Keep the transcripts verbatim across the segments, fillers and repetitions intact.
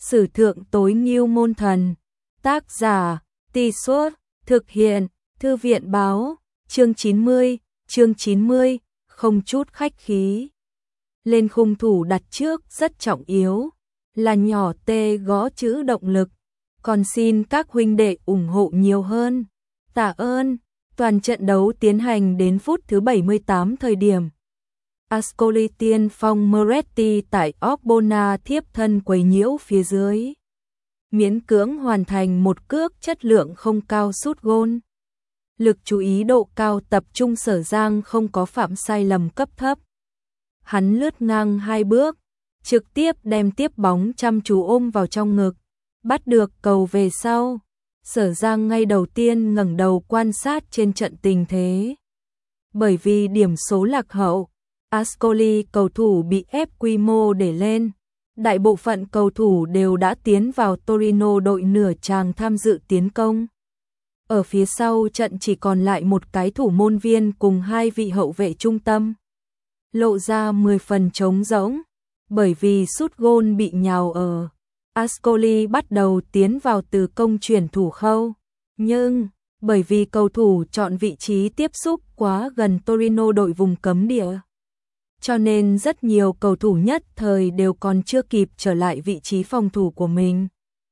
Sử thượng tối ngưu môn thần. Tác giả, Tì Suốt, thực hiện, Thư viện báo, chương chín mươi, chương chín mươi, không chút khách khí. Lên khung thủ đặt trước rất trọng yếu, là nhỏ T gõ chữ động lực, còn xin các huynh đệ ủng hộ nhiều hơn. Tạ ơn. Toàn trận đấu tiến hành đến phút thứ bảy mươi tám thời điểm. Ascoli tiên phong Moretti tại Ogbonna thiếp thân quấy nhiễu phía dưới. Miễn cưỡng hoàn thành một cước chất lượng không cao sút gôn. Lực chú ý độ cao tập trung Sở Giang không có phạm sai lầm cấp thấp. Hắn lướt ngang hai bước, trực tiếp đem tiếp bóng chăm chú ôm vào trong ngực, bắt được cầu về sau. Sở Giang ngay đầu tiên ngẩng đầu quan sát trên trận tình thế. Bởi vì điểm số lạc hậu, Ascoli cầu thủ bị ép quy mô để lên. Đại bộ phận cầu thủ đều đã tiến vào Torino đội nửa tràng tham dự tiến công. Ở phía sau trận chỉ còn lại một cái thủ môn viên cùng hai vị hậu vệ trung tâm. Lộ ra mười phần trống rỗng, bởi vì sút gôn bị nhào ở. Ascoli bắt đầu tiến vào từ công chuyển thủ khâu, nhưng bởi vì cầu thủ chọn vị trí tiếp xúc quá gần Torino đội vùng cấm địa, cho nên rất nhiều cầu thủ nhất thời đều còn chưa kịp trở lại vị trí phòng thủ của mình.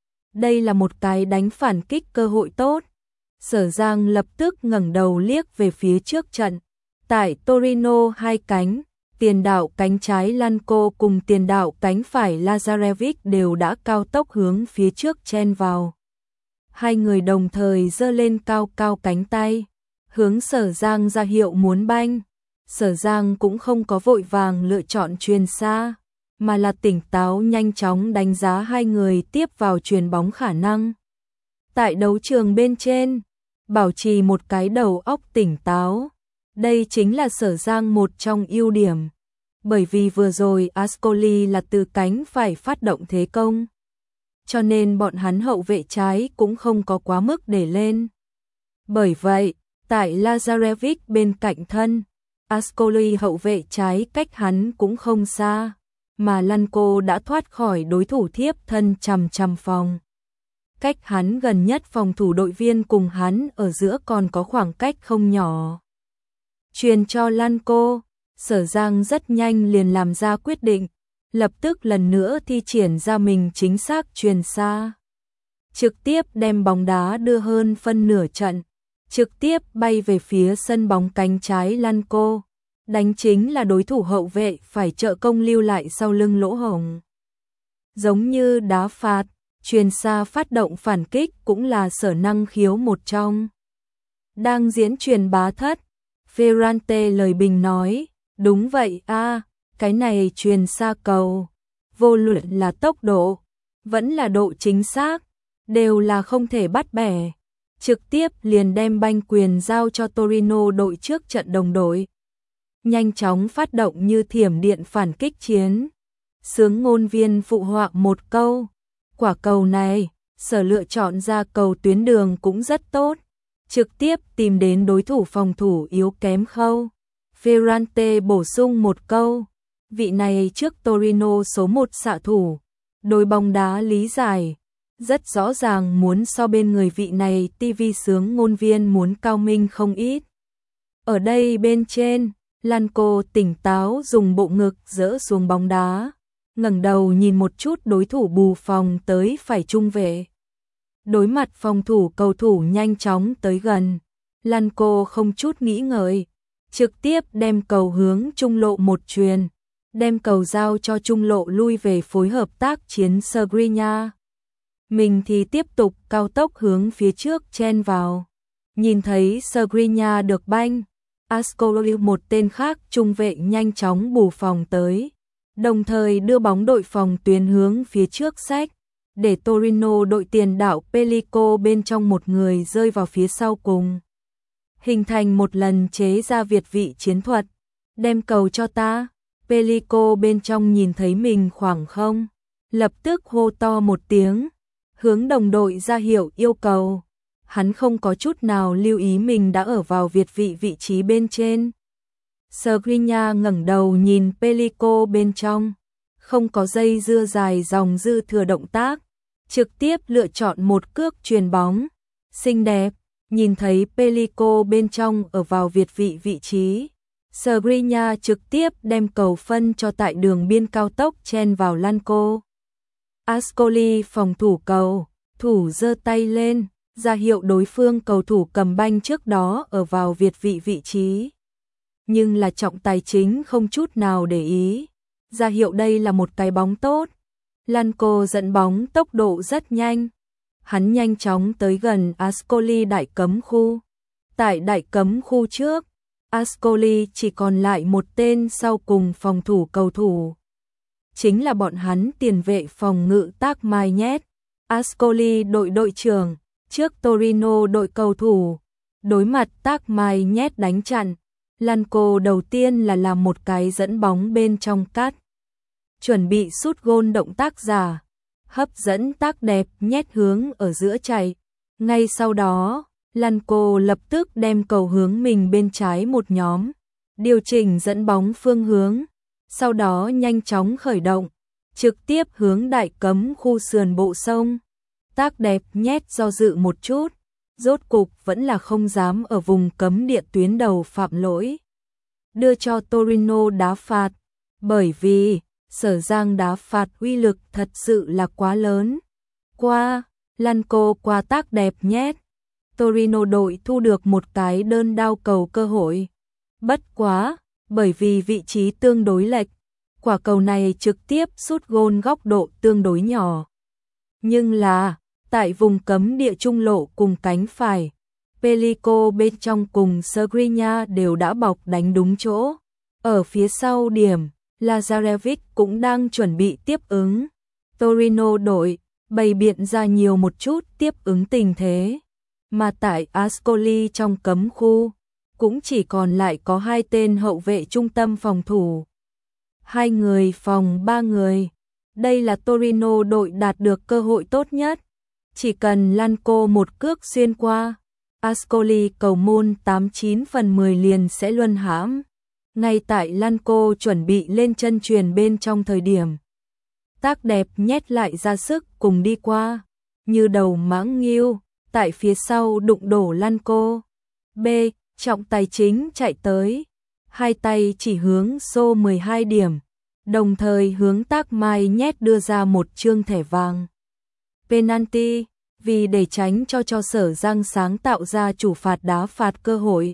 Đây là một cái đánh phản kích cơ hội tốt. Sở Giang lập tức ngẩng đầu liếc về phía trước trận. Tại Torino hai cánh, tiền đạo cánh trái Lanco cùng tiền đạo cánh phải Lazarevic đều đã cao tốc hướng phía trước chen vào. Hai người đồng thời giơ lên cao cao cánh tay, hướng Sở Giang ra hiệu muốn banh. Sở Giang cũng không có vội vàng lựa chọn chuyền xa, mà là tỉnh táo nhanh chóng đánh giá hai người tiếp vào chuyền bóng khả năng. Tại đấu trường bên trên, bảo trì một cái đầu óc tỉnh táo. Đây chính là Sở Giang một trong ưu điểm. Bởi vì vừa rồi Ascoli là từ cánh phải phát động thế công, cho nên bọn hắn hậu vệ trái cũng không có quá mức để lên. Bởi vậy, tại Lazarevic bên cạnh thân, Ascoli hậu vệ trái cách hắn cũng không xa, mà Lanco đã thoát khỏi đối thủ thiếp thân chằm chằm phòng. Cách hắn gần nhất phòng thủ đội viên cùng hắn ở giữa còn có khoảng cách không nhỏ. Truyền cho Lanco, Sở Giang rất nhanh liền làm ra quyết định, lập tức lần nữa thi triển ra mình chính xác truyền xa. Trực tiếp đem bóng đá đưa hơn phân nửa trận, trực tiếp bay về phía sân bóng cánh trái Lanco. Đánh chính là đối thủ hậu vệ phải trợ công lưu lại sau lưng lỗ hổng. Giống như đá phạt, truyền xa phát động phản kích cũng là sở năng khiếu một trong. Đang diễn truyền bá thất, Ferrante lời bình nói, đúng vậy a, cái này truyền xa cầu, vô luận là tốc độ, vẫn là độ chính xác, đều là không thể bắt bẻ. Trực tiếp liền đem banh quyền giao cho Torino đội trước trận đồng đội. Nhanh chóng phát động như thiểm điện phản kích chiến. Sướng ngôn viên phụ họa một câu. Quả cầu này, Sở lựa chọn ra cầu tuyến đường cũng rất tốt. Trực tiếp tìm đến đối thủ phòng thủ yếu kém khâu. Ferrante bổ sung một câu. Vị này trước Torino số một xạ thủ. Đối bóng đá lý giải. Rất rõ ràng muốn so bên người vị này ti vi sướng ngôn viên muốn cao minh không ít. Ở đây bên trên, Lanco tỉnh táo dùng bộ ngực dỡ xuống bóng đá, ngẩng đầu nhìn một chút đối thủ bù phòng tới phải trung vệ. Đối mặt phòng thủ cầu thủ nhanh chóng tới gần, Lanco không chút nghĩ ngợi, trực tiếp đem cầu hướng trung lộ một chuyền, đem cầu giao cho trung lộ lui về phối hợp tác chiến Skriniar. Mình thì tiếp tục cao tốc hướng phía trước chen vào. Nhìn thấy Skriniar được banh, Ascoli một tên khác trung vệ nhanh chóng bù phòng tới, đồng thời đưa bóng đội phòng tuyến hướng phía trước xách, để Torino đội tiền đạo Pellico bên trong một người rơi vào phía sau cùng. Hình thành một lần chế ra việt vị chiến thuật, đem cầu cho ta. Pellico bên trong nhìn thấy mình khoảng không, lập tức hô to một tiếng, hướng đồng đội ra hiệu yêu cầu. Hắn không có chút nào lưu ý mình đã ở vào việt vị vị trí bên trên. Skriniar ngẩng đầu nhìn Pellico bên trong, không có dây dưa dài dòng dư thừa động tác, trực tiếp lựa chọn một cước chuyền bóng. Xinh đẹp, nhìn thấy Pelico bên trong ở vào việt vị vị trí. Skriniar trực tiếp đem cầu phân cho tại đường biên cao tốc chen vào Lanco. Ascoli phòng thủ cầu, thủ giơ tay lên, ra hiệu đối phương cầu thủ cầm banh trước đó ở vào việt vị vị trí. Nhưng là trọng tài chính không chút nào để ý, ra hiệu đây là một cái bóng tốt. Lanco dẫn bóng tốc độ rất nhanh. Hắn nhanh chóng tới gần Ascoli đại cấm khu. Tại đại cấm khu trước, Ascoli chỉ còn lại một tên sau cùng phòng thủ cầu thủ. Chính là bọn hắn tiền vệ phòng ngự Tác Mai nhét. Ascoli đội đội trưởng, trước Torino đội cầu thủ. Đối mặt Tác Mai nhét đánh chặn, Lanco đầu tiên là làm một cái dẫn bóng bên trong cắt. Chuẩn bị sút gôn động tác giả, hấp dẫn Tác đẹp nhét hướng ở giữa chạy. Ngay sau đó, Lanco lập tức đem cầu hướng mình bên trái một nhóm, điều chỉnh dẫn bóng phương hướng, sau đó nhanh chóng khởi động, trực tiếp hướng đại cấm khu sườn bộ sông. Tác đẹp nhét do dự một chút, rốt cục vẫn là không dám ở vùng cấm địa tuyến đầu phạm lỗi, đưa cho Torino đá phạt, bởi vì Sở Giang đá phạt uy lực thật sự là quá lớn. Qua, Lanco qua Tác đẹp nhét, Torino đội thu được một cái đơn đao cầu cơ hội. Bất quá, bởi vì vị trí tương đối lệch, quả cầu này trực tiếp sút gôn góc độ tương đối nhỏ. Nhưng là, tại vùng cấm địa trung lộ cùng cánh phải, Pelico bên trong cùng Skriniar đều đã bọc đánh đúng chỗ. Ở phía sau điểm, Lazarevic cũng đang chuẩn bị tiếp ứng. Torino đội bày biện ra nhiều một chút tiếp ứng tình thế. Mà tại Ascoli trong cấm khu, cũng chỉ còn lại có hai tên hậu vệ trung tâm phòng thủ. Hai người phòng ba người. Đây là Torino đội đạt được cơ hội tốt nhất. Chỉ cần Lanco một cước xuyên qua, Ascoli cầu môn tám chín phần mười liền sẽ luân hãm. Ngay tại Lanco chuẩn bị lên chân chuyền bên trong thời điểm, Tác đẹp nhét lại ra sức cùng đi qua, như đầu mãng nghiêu, tại phía sau đụng đổ Lanco. B. Trọng tài chính chạy tới, hai tay chỉ hướng xô mười hai điểm, đồng thời hướng Tác Mai nhét đưa ra một chương thẻ vàng. Penalty, vì để tránh cho cho Sở Giang sáng tạo ra chủ phạt đá phạt cơ hội.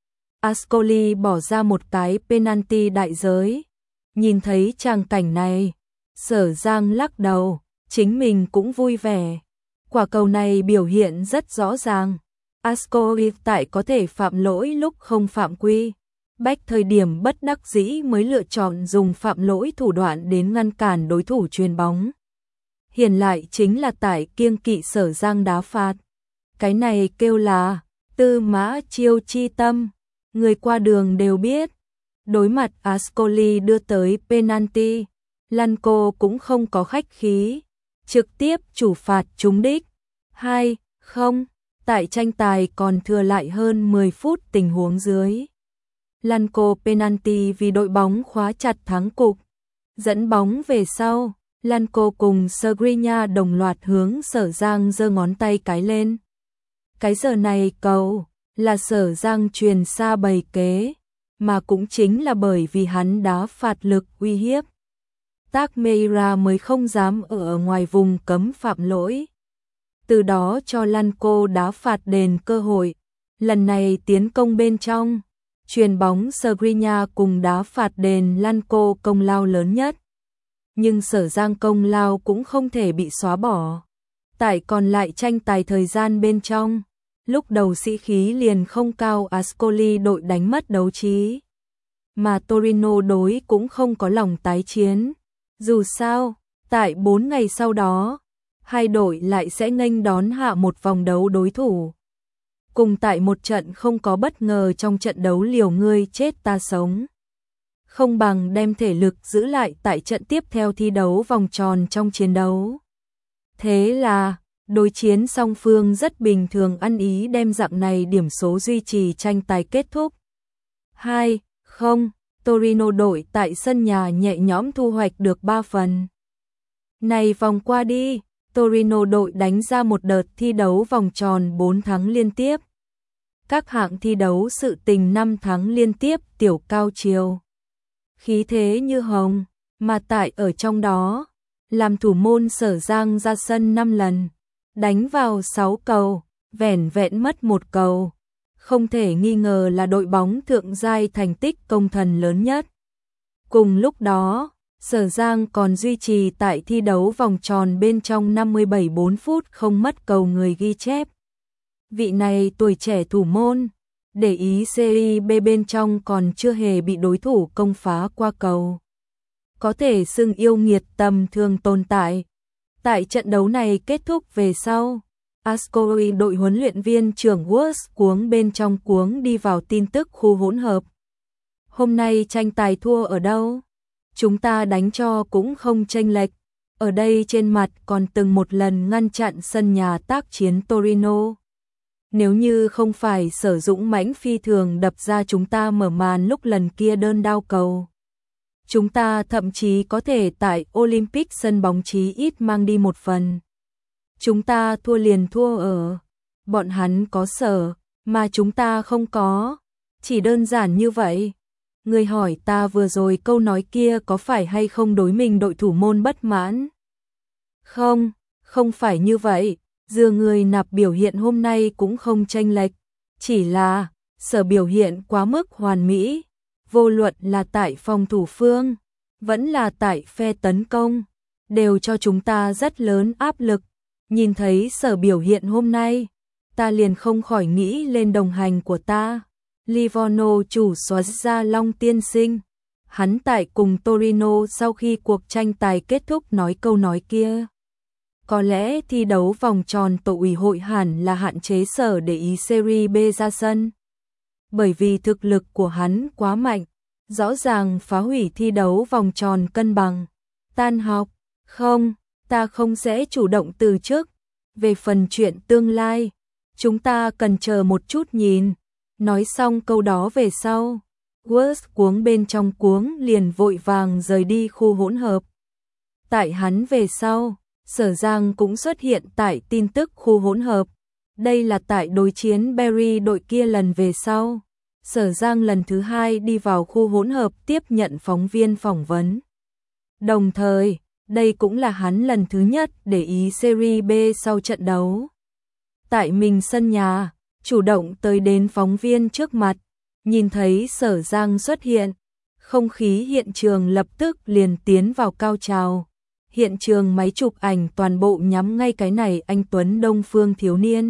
Ascoli bỏ ra một cái penalty đại giới. Nhìn thấy tràng cảnh này, Sở Giang lắc đầu, chính mình cũng vui vẻ. Quả cầu này biểu hiện rất rõ ràng. Ascoli tại có thể phạm lỗi lúc không phạm quy. Bách thời điểm bất đắc dĩ mới lựa chọn dùng phạm lỗi thủ đoạn đến ngăn cản đối thủ chuyền bóng. Hiển lại chính là tại kiêng kỵ Sở Giang đá phạt. Cái này kêu là tư mã chiêu chi tâm. Người qua đường đều biết. Đối mặt Ascoli đưa tới penalty, Lanco cũng không có khách khí, trực tiếp chủ phạt trúng đích. hai không, tại tranh tài còn thừa lại hơn mười phút tình huống dưới. Lanco penalty vì đội bóng khóa chặt thắng cục. Dẫn bóng về sau, Lanco cùng Skriniar đồng loạt hướng Sở Giang giơ ngón tay cái lên. Cái giờ này cầu là Sở Giang truyền xa bày kế, mà cũng chính là bởi vì hắn đá phạt lực uy hiếp. Tác Meira mới không dám ở ngoài vùng cấm phạm lỗi. Từ đó cho Lanco đá phạt đền cơ hội. Lần này tiến công bên trong, chuyền bóng Skriniar cùng đá phạt đền Lanco công lao lớn nhất. Nhưng Sở Giang công lao cũng không thể bị xóa bỏ. Tại còn lại tranh tài thời gian bên trong, lúc đầu sĩ khí liền không cao, Ascoli đội đánh mất đấu trí. Mà Torino đối cũng không có lòng tái chiến. Dù sao, tại bốn ngày sau đó, hai đội lại sẽ nghênh đón hạ một vòng đấu đối thủ. Cùng tại một trận không có bất ngờ trong trận đấu liều ngươi chết ta sống. Không bằng đem thể lực giữ lại tại trận tiếp theo thi đấu vòng tròn trong chiến đấu. Thế là, đối chiến song phương rất bình thường ăn ý đem dạng này điểm số duy trì tranh tài kết thúc. hai không, Torino đội tại sân nhà nhẹ nhõm thu hoạch được ba phần. Này vòng qua đi, Torino đội đánh ra một đợt thi đấu vòng tròn bốn thắng liên tiếp. Các hạng thi đấu sự tình năm thắng liên tiếp tiểu cao chiều. Khí thế như hồng, mà tại ở trong đó, làm thủ môn Sở Giang ra sân năm lần, đánh vào sáu cầu, vẻn vẹn mất một cầu. Không thể nghi ngờ là đội bóng thượng giai thành tích công thần lớn nhất. Cùng lúc đó, Sở Giang còn duy trì tại thi đấu vòng tròn bên trong năm mươi bảy bốn phút không mất cầu người ghi chép. Vị này tuổi trẻ thủ môn, để ý Serie B bên trong còn chưa hề bị đối thủ công phá qua cầu. Có thể xưng yêu nghiệt tầm thường tồn tại. Tại trận đấu này kết thúc về sau, Ascoli đội huấn luyện viên trưởng Wolves cuống bên trong cuống đi vào tin tức khu hỗn hợp. Hôm nay tranh tài thua ở đâu? Chúng ta đánh cho cũng không chênh lệch. Ở đây trên mặt còn từng một lần ngăn chặn sân nhà tác chiến Torino. Nếu như không phải Sở Dũng mãnh phi thường đập ra chúng ta mở màn lúc lần kia đơn đao cầu, chúng ta thậm chí có thể tại Olympic sân bóng chí ít mang đi một phần. Chúng ta thua liền thua ở, bọn hắn có Sở, mà chúng ta không có. Chỉ đơn giản như vậy. Người hỏi ta vừa rồi câu nói kia có phải hay không đối mình đội thủ môn bất mãn? Không, không phải như vậy. Dừa người nạp biểu hiện hôm nay cũng không chênh lệch. Chỉ là, Sở biểu hiện quá mức hoàn mỹ. Vô luận là tại phòng thủ phương, vẫn là tại phe tấn công, đều cho chúng ta rất lớn áp lực. Nhìn thấy Sở biểu hiện hôm nay, ta liền không khỏi nghĩ lên đồng hành của ta, Livorno chủ soái Gia Long tiên sinh. Hắn tại cùng Torino sau khi cuộc tranh tài kết thúc nói câu nói kia. Có lẽ thi đấu vòng tròn tổ ủy hội hẳn là hạn chế Sở để ý Serie B ra sân. Bởi vì thực lực của hắn quá mạnh, rõ ràng phá hủy thi đấu vòng tròn cân bằng. Tan học, không, ta không sẽ chủ động từ chức. Về phần chuyện tương lai, chúng ta cần chờ một chút nhìn. Nói xong câu đó về sau, Wolves cuống bên trong cuống liền vội vàng rời đi khu hỗn hợp. Tại hắn về sau, Sở Giang cũng xuất hiện tại tin tức khu hỗn hợp. Đây là tại đối chiến Berry đội kia lần về sau. Sở Giang lần thứ hai đi vào khu hỗn hợp tiếp nhận phóng viên phỏng vấn. Đồng thời, đây cũng là hắn lần thứ nhất để ý Serie B sau trận đấu. Tại mình sân nhà, chủ động tới đến phóng viên trước mặt, nhìn thấy Sở Giang xuất hiện, không khí hiện trường lập tức liền tiến vào cao trào. Hiện trường máy chụp ảnh toàn bộ nhắm ngay cái này anh tuấn Đông Phương thiếu niên.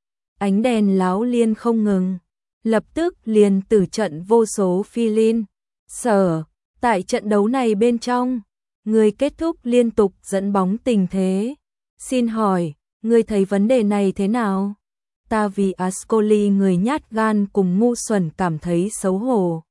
Ánh đèn láo liên không ngừng, lập tức liền tử trận vô số phi linh. Sở, tại trận đấu này bên trong, người kết thúc liên tục dẫn bóng tình thế. Xin hỏi, người thấy vấn đề này thế nào? Ta vì Ascoli người nhát gan cùng ngu xuẩn cảm thấy xấu hổ.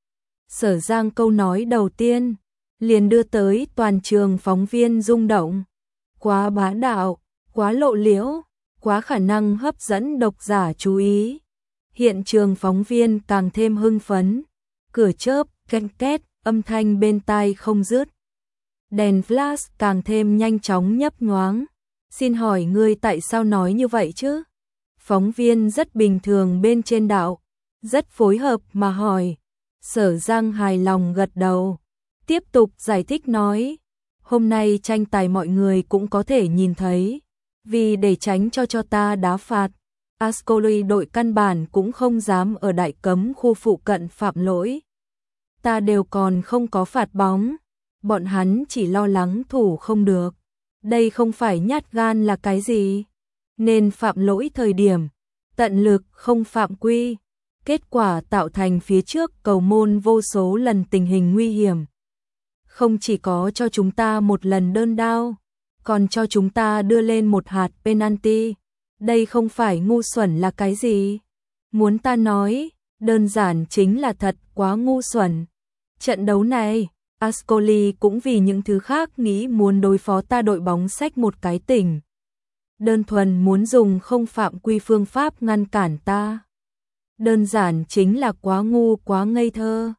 Sở Giang câu nói đầu tiên liền đưa tới toàn trường phóng viên rung động. Quá bá đạo, quá lộ liễu, quá khả năng hấp dẫn độc giả chú ý. Hiện trường phóng viên càng thêm hưng phấn. Cửa chớp, ken két, âm thanh bên tai không dứt. Đèn flash càng thêm nhanh chóng nhấp nhoáng. Xin hỏi ngươi tại sao nói như vậy chứ? Phóng viên rất bình thường bên trên đạo, rất phối hợp mà hỏi. Sở Giang hài lòng gật đầu. Tiếp tục giải thích nói, hôm nay tranh tài mọi người cũng có thể nhìn thấy, vì để tránh cho cho ta đá phạt, Ascoli đội căn bản cũng không dám ở đại cấm khu phụ cận phạm lỗi. Ta đều còn không có phạt bóng, bọn hắn chỉ lo lắng thủ không được. Đây không phải nhát gan là cái gì? Nên phạm lỗi thời điểm, tận lực không phạm quy. Kết quả tạo thành phía trước cầu môn vô số lần tình hình nguy hiểm. Không chỉ có cho chúng ta một lần đơn đao, còn cho chúng ta đưa lên một hạt penalty. Đây không phải ngu xuẩn là cái gì? Muốn ta nói, đơn giản chính là thật quá ngu xuẩn. Trận đấu này, Ascoli cũng vì những thứ khác nghĩ muốn đối phó ta đội bóng xách một cái tỉnh. Đơn thuần muốn dùng không phạm quy phương pháp ngăn cản ta. Đơn giản chính là quá ngu quá ngây thơ.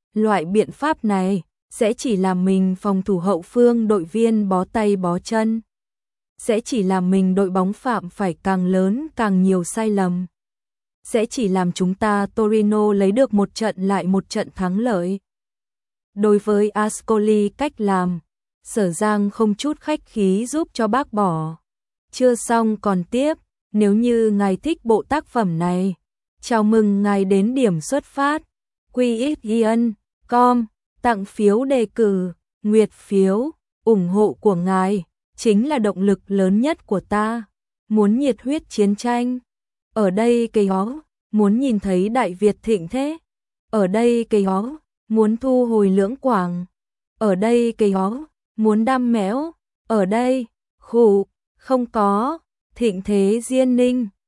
Loại biện pháp này sẽ chỉ làm mình phòng thủ hậu phương đội viên bó tay bó chân. Sẽ chỉ làm mình đội bóng phạm phải càng lớn càng nhiều sai lầm. Sẽ chỉ làm chúng ta Torino lấy được một trận lại một trận thắng lợi. Đối với Ascoli cách làm, Sở Giang không chút khách khí giúp cho bác bỏ. Chưa xong còn tiếp, nếu như ngài thích bộ tác phẩm này, chào mừng ngài đến điểm xuất phát quy ích yên com tặng phiếu đề cử, nguyệt phiếu, ủng hộ của ngài chính là động lực lớn nhất của ta. Muốn nhiệt huyết chiến tranh, ở đây cây ó, muốn nhìn thấy Đại Việt thịnh thế, ở đây cây ó, muốn thu hồi Lưỡng Quảng, ở đây cây ó, muốn đam mẽo, ở đây, khủ, không có, thịnh thế Diên Ninh.